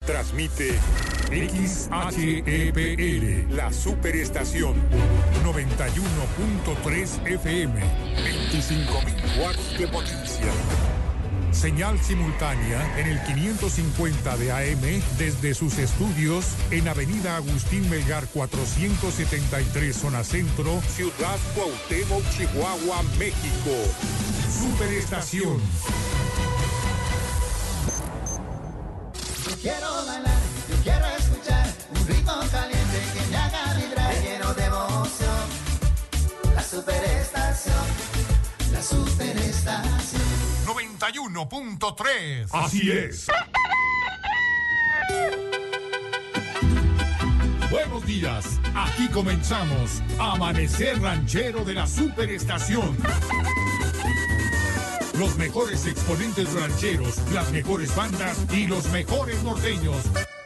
Transmite XHEPL, la superestación, 91.3 FM, 25.000 watts de potencia. Señal simultánea en el 550 de AM desde sus estudios en Avenida Agustín Melgar 473, zona centro, Ciudad Cuauhtémoc, Chihuahua, México. Superestación. Yo quiero bailar, yo quiero escuchar un ritmo caliente que me haga vibrar, lleno de emoción. La superestación, la superestación. 91.3. Así es. Buenos días. Aquí comenzamos Amanecer Ranchero de la Superestación. Los mejores exponentes rancheros, las mejores bandas y los mejores norteños.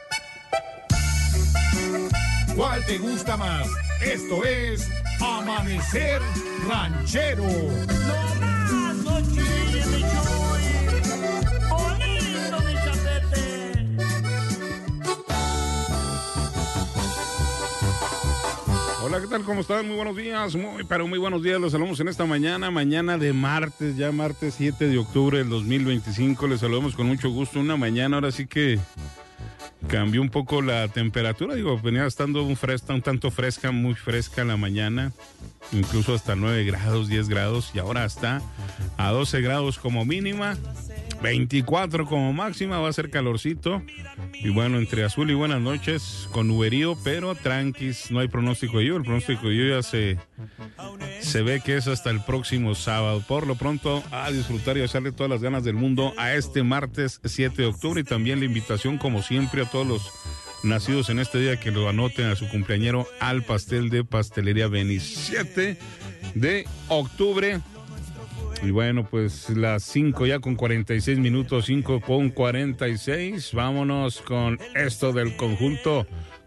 ¿Cuál te gusta más? Esto es Amanecer Ranchero. No más, no chille, mi chuy. Bonito, mi chapete. Hola, ¿qué tal? ¿Cómo están? Muy buenos días, muy buenos días. Los saludamos en esta mañana de martes, ya martes 7 de octubre del 2025. Les saludamos con mucho gusto. Una mañana, ahora sí que cambió un poco la temperatura. Digo, venía estando un tanto fresca, muy fresca la mañana. Incluso hasta 9 grados, 10 grados. Y ahora está a 12 grados como mínima. 24 como máxima, va a ser calorcito. Y bueno, entre azul y buenas noches, con nuberío, pero tranquis, no hay pronóstico de lluvia. El pronóstico de lluvia se ve que es hasta el próximo sábado. Por lo pronto, a disfrutar y a echarle todas las ganas del mundo a este martes 7 de octubre. Y también la invitación, como siempre, a todos los nacidos en este día que lo anoten a su cumpleañero al pastel de Pastelería Beni. 7 de octubre. Y bueno, pues las 5 ya con 46 minutos, 5 con 46. Vámonos con esto del conjunto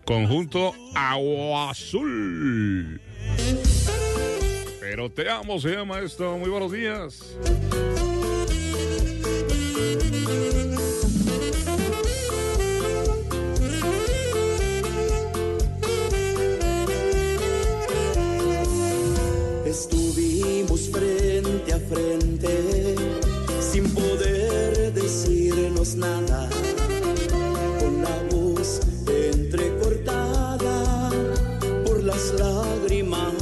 Agua Azul. Pero te amo, se llama esto. Muy buenos días. Estuvimos frente a frente, sin poder decirnos nada, con la voz entrecortada por las lágrimas.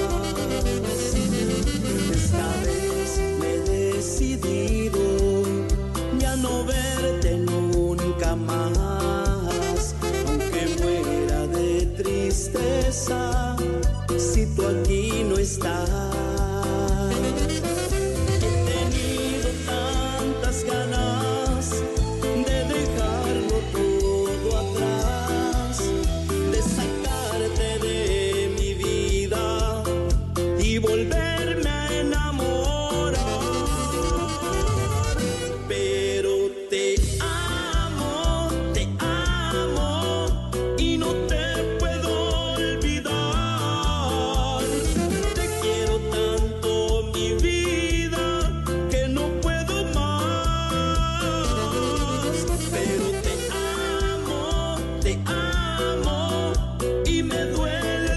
Esta vez me he decidido ya no verte nunca más, aunque muera de tristeza si tú aquí no estás. He tenido tantas ganas de dejarlo todo atrás, de sacarte de mi vida y volverme a enamorar. Pero te amo y no te puedo olvidar. Te quiero tanto, mi vida, que no puedo más. Pero te amo y me duele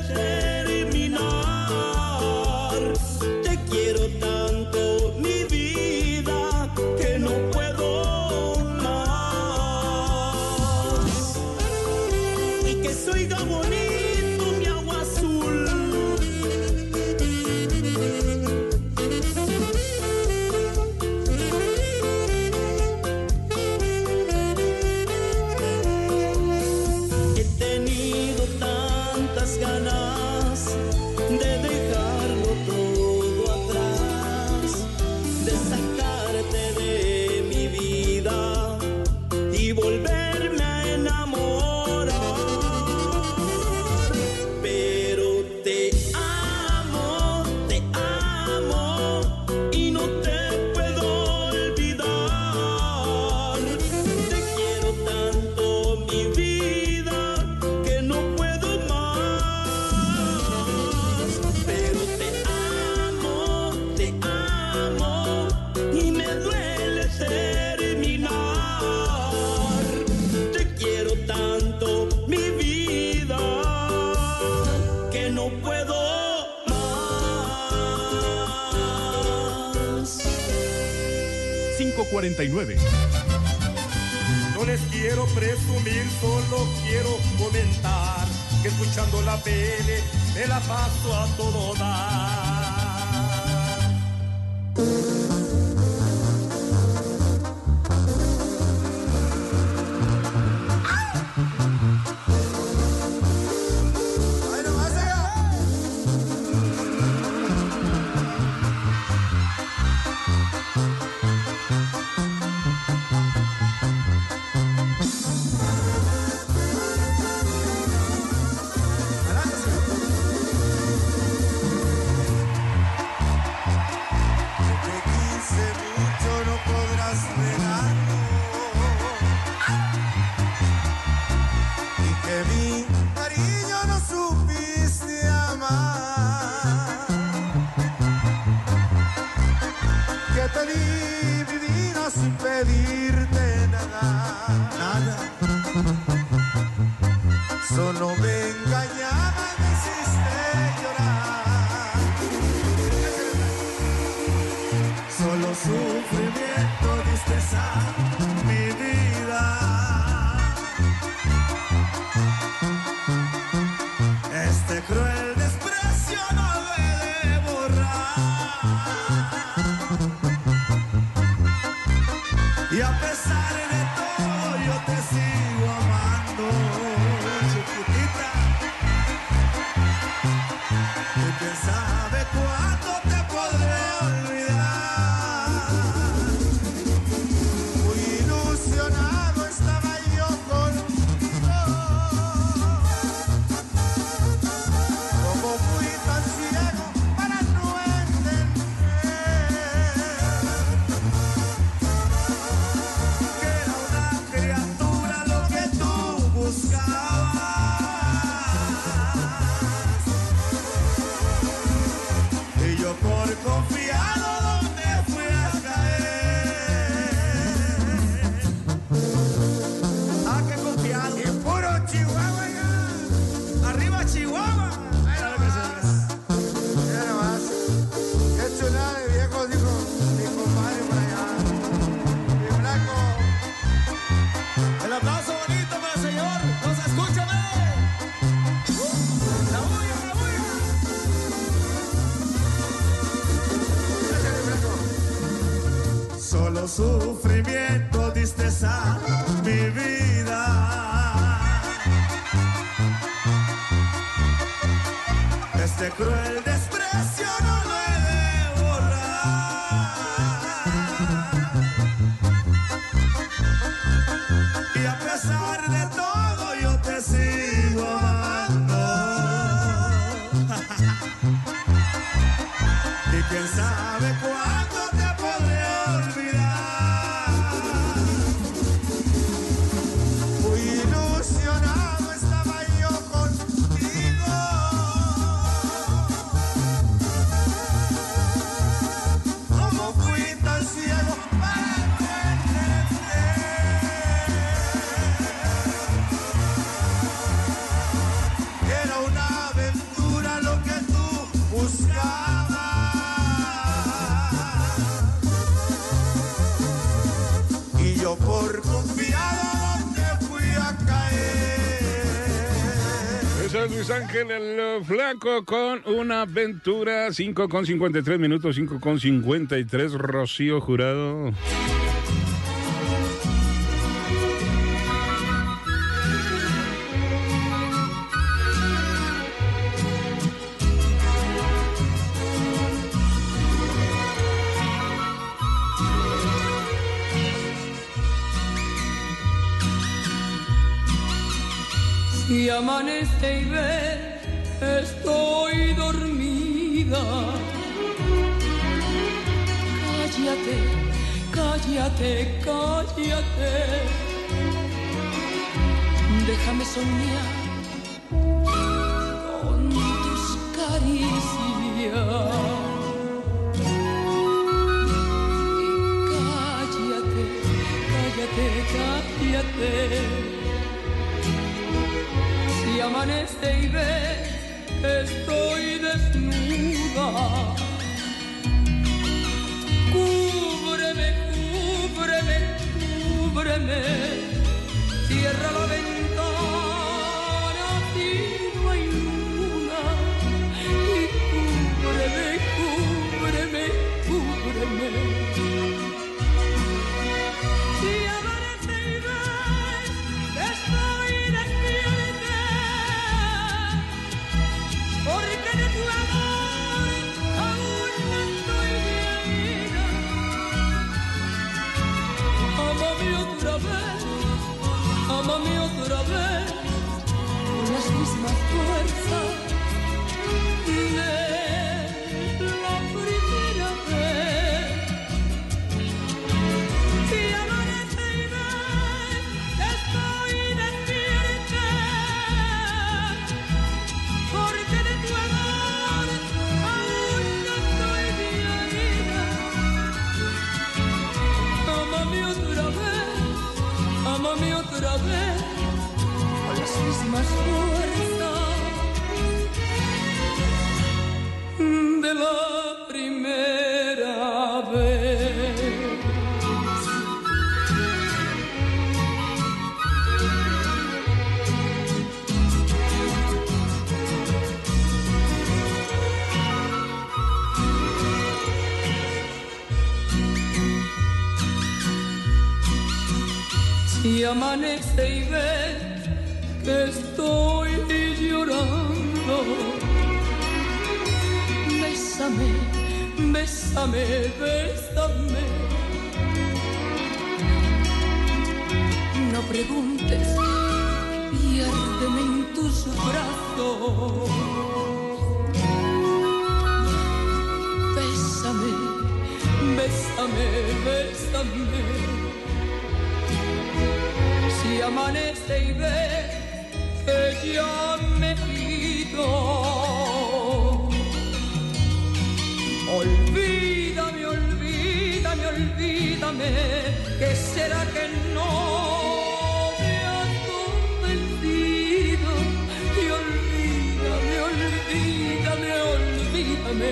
terminar. Te quiero tanto, mi vida, que no puedo más. Y que soy tan bonito, mi agua azul. He tenido tantas ganas de dejarlo todo atrás, de sacarte de mi vida y volverme a enamorar. 4649. No les quiero presumir, solo quiero comentar que escuchando la PL me la paso a todo dar. Sufrimiento, tristeza, mi vida. Este cruel desprecio no lo he de borrar. Y a pesar de todo yo te sigo amando. Y quién sabe cuándo te podré olvidar. Por confiado donde fui a caer. Ese es Luis Ángel el Flaco con una aventura. 5:53 minutos, 5:53. Rocío Jurado. Si amanece y ves, estoy dormida. Cállate, cállate, cállate. Déjame soñar con tus caricias. Cállate. Si amanece y ves que estoy desnuda, cúbreme cúbreme, cierra la ventana si no hay luna y cúbreme, cúbreme, cúbreme. Si amanece y ves que estoy despierta, porque de tu amor aún no estoy bien. Ámame otra vez, ámame otra vez, con las mismas fuerzas de la primera vez. Si amanece y ves que estoy despierta, porque de tu amor aún no estoy bien. Ámame otra vez, ámame otra vez, con las mismas fuerzas de la primera vez. Si amanece y ves que estoy llorando, bésame, bésame, bésame. No preguntes, piérdeme en tus brazos. Bésame, bésame, bésame. Si amanece y ves que ya me he ido, olvídame, olvídame, olvídame, que será que no me has convencido. Y olvídame, olvídame, olvídame.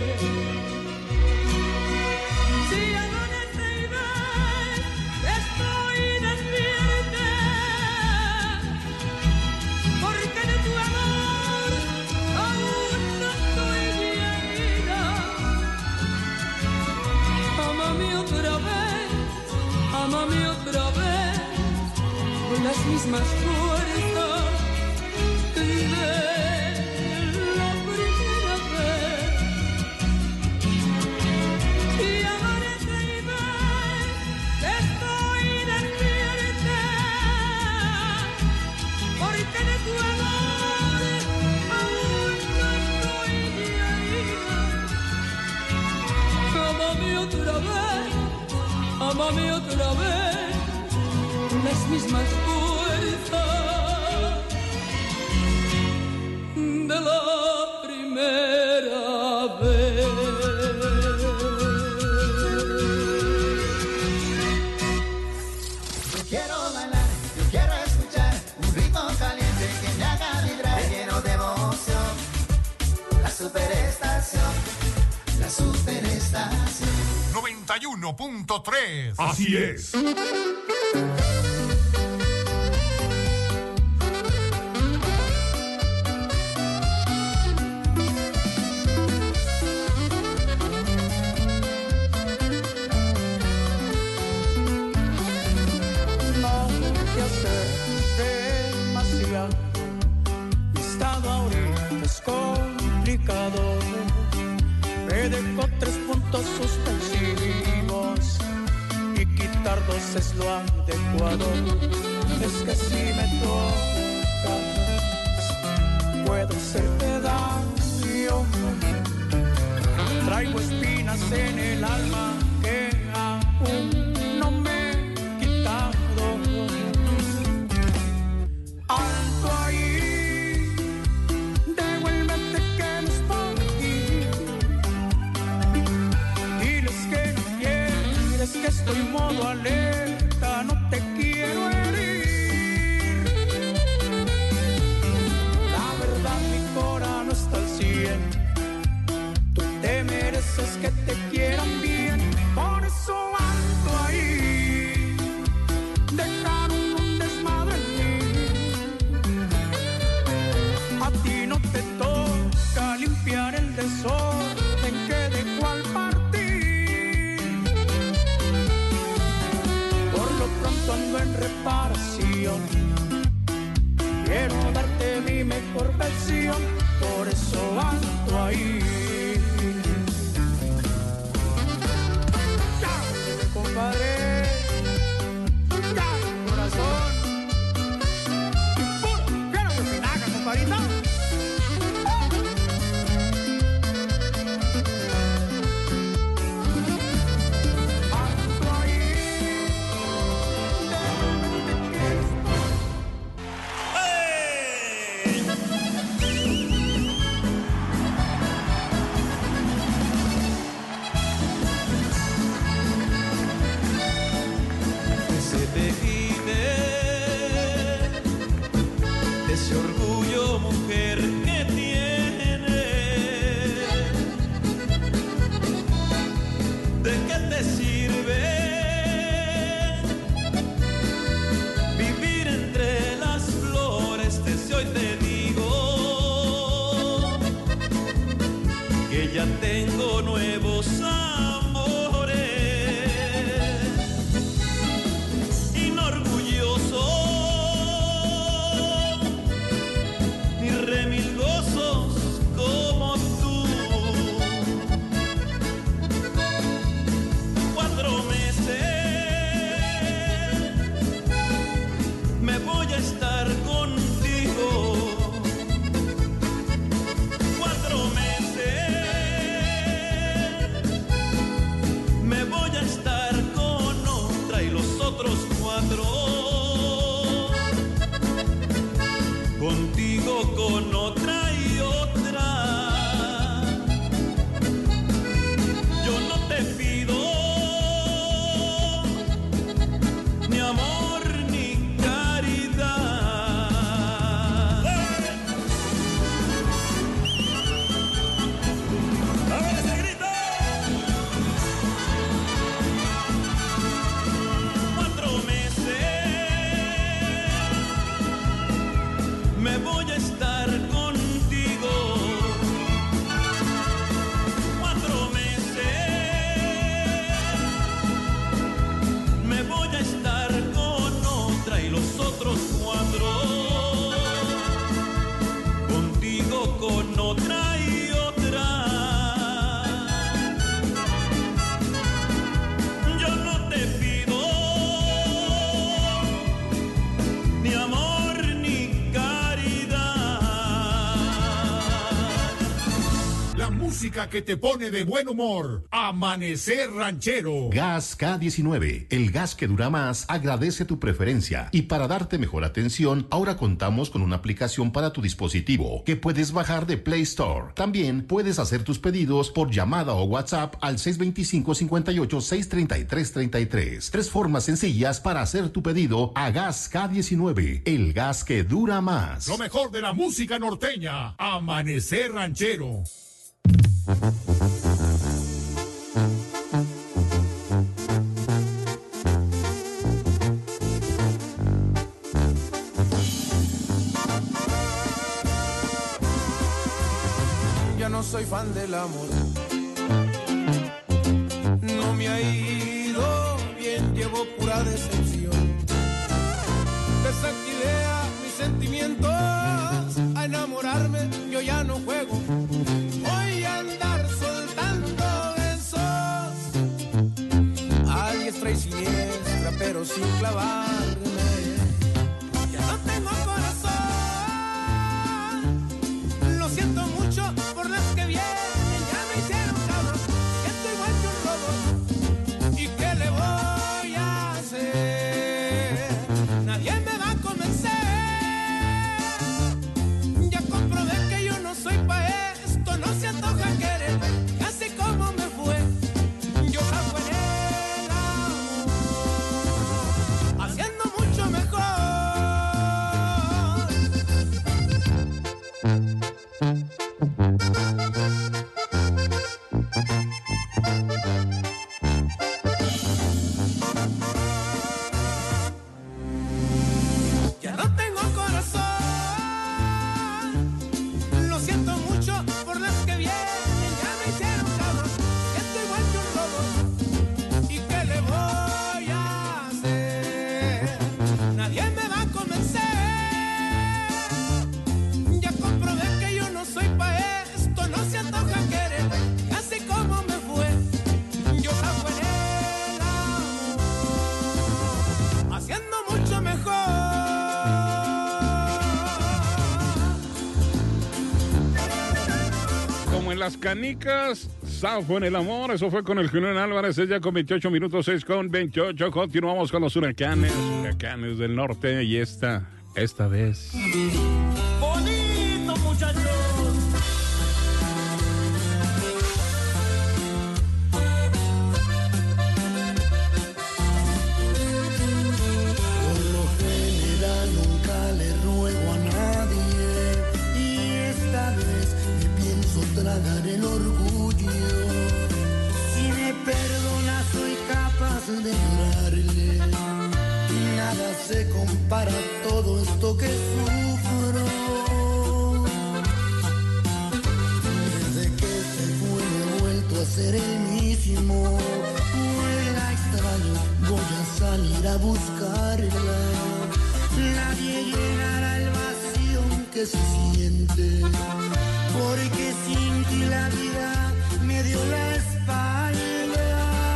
Si amanece y ves que estoy despierta, porque de tu amor aún no estoy bien. Ámame otra vez, ámame otra vez, con las mismas fuerzas de la primera vez. Si amanece y ves que estoy despierta, porque de tu amor aún no estoy bien. Ámame otra vez, ámame otra vez, con las mismas fuerzas de la primera vez. Yo quiero bailar, yo quiero escuchar un ritmo caliente que me haga vibrar, lleno de emoción. La superestación, la superestación. 91.3. Así es. No te hacer demasiado. Mi estado ahorita es complicado. Me dejó 3 puntos suspensivos y quitar 2 es lo adecuado. Es que si me tocas, puedo hacerte daño. Traigo espinas en el alma que aún no me he quitado. Alto ahí, devuélvete que no es por aquí. Diles que no quieres, que estoy en modo alerta, no te quiero herir. La verdad mi cora no está al 100. Tú te mereces que te quieran bien, por eso alto ahí. ese orgullo, mujer, que tiene. ¿De qué te sirve vivir entre las flores? Desde hoy te digo que ya tengo nuevos amores. Inorgulloso ni remilgosos como tú. 4 meses me voy a estar contigo. 4 meses me voy a estar con otra y los otros 4 contigo, con otra y otra. Yo no te pido ni amor ni caridad. ¡A ver ese grito! 4 meses me voy a estar contigo. 4 meses me voy a estar con otra y los otros 4 contigo, con otra y otra. Yo no te pido ni amor ni caridad. La música que te pone de buen humor. Amanecer Ranchero. Gas K19, el gas que dura más, agradece tu preferencia. Y para darte mejor atención, ahora contamos con una aplicación para tu dispositivo que puedes bajar de Play Store. También puedes hacer tus pedidos por llamada o WhatsApp al 625-58-633-33. 3 formas sencillas para hacer tu pedido a Gas K19, el gas que dura más. Lo mejor de la música norteña. Amanecer Ranchero. Ya no soy fan del amor. No me ha ido bien, llevo pura decepción. Desactivé a mis sentimientos, a enamorarme yo ya no juego. Voy a andar soltando besos a diestra y siniestra, pero sin clavarme. Ya no tengo corazón, lo siento mucho por las que vienen, ya me hicieron cabrón, siento igual que un robot. ¿Y qué le voy a hacer? Nadie me va a convencer. Ya comprobé que yo no soy pa' esto, no se antoja querer, casi como me fue. Yo trabajo en el amor, haciendo mucho mejor. Ya no tengo corazón, lo siento mucho por las que vienen, ya me hicieron cabrón, siento igual que un robot. ¿Y qué le voy a hacer? Nadie me va a convencer. Ya comprobé que yo no soy pa' esto, no se antoja querer, casi como me fue. Yo trabajo en el amor, haciendo mucho mejor. Como en las canicas, Zafo en el amor. Eso fue con el Julián Álvarez. Es ya con 28 minutos, 6:28. Continuamos con los huracanes del norte. Y esta vez. Bonito, muchachos. Por lo general nunca le ruego a nadie de llorarle. Nada se compara a todo esto que sufro. Desde que se fue he vuelto a ser el mismo. La extraño, voy a salir a buscarla. Nadie llenará el vacío que se siente, porque sin ti la vida me dio la espalda.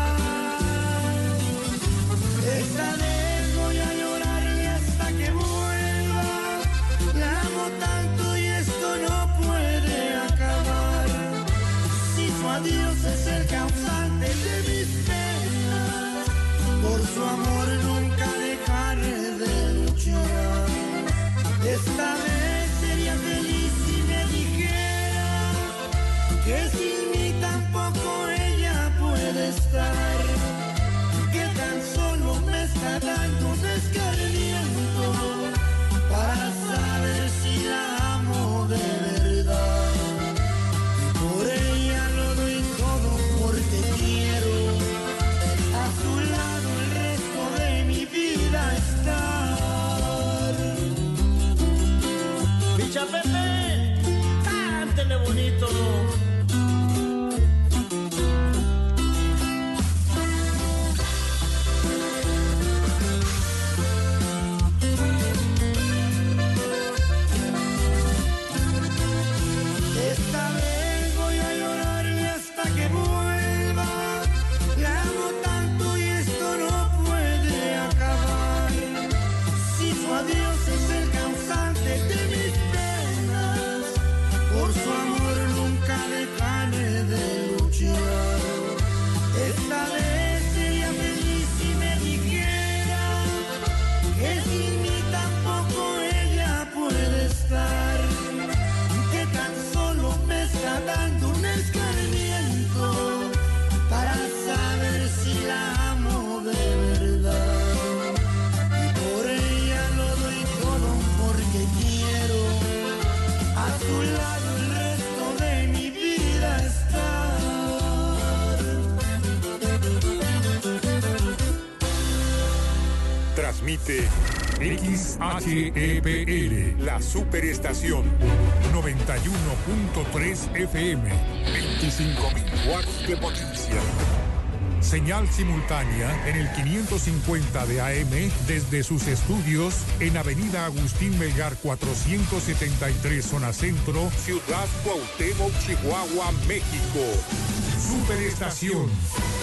Esta vez voy a llorarle hasta que vuelva. La amo tanto y esto no puede acabar. Si su adiós es el causante de mis penas, por su amor nunca dejaré de luchar. Esta vez sería feliz si me dijera que sin mí tampoco ella puede estar, que tan solo me está dando un escarmiento para saber si la amo de verdad. Y por ella lo doy todo porque quiero a su lado el resto de mi vida estar. Picha Pepe, cántele bonito. Esta vez voy a llorarle hasta que vuelva. La amo tanto y esto no puede acabar. Si su adiós es el causante de mis penas, por su amor nunca dejaré de luchar. Esta vez sería feliz si me dijera que sin mí tampoco ella puede estar, que tan solo me está dando un escarmiento para saber si la amo de verdad. Y por ella lo doy todo porque quiero a su lado el resto de mi vida estar. Transmite XHEPR, la superestación 91.3 FM, 25.000 watts de potencia. Señal simultánea en el 550 de AM desde sus estudios en Avenida Agustín Melgar 473, zona centro, Ciudad Cuauhtémoc, Chihuahua, México. Superestación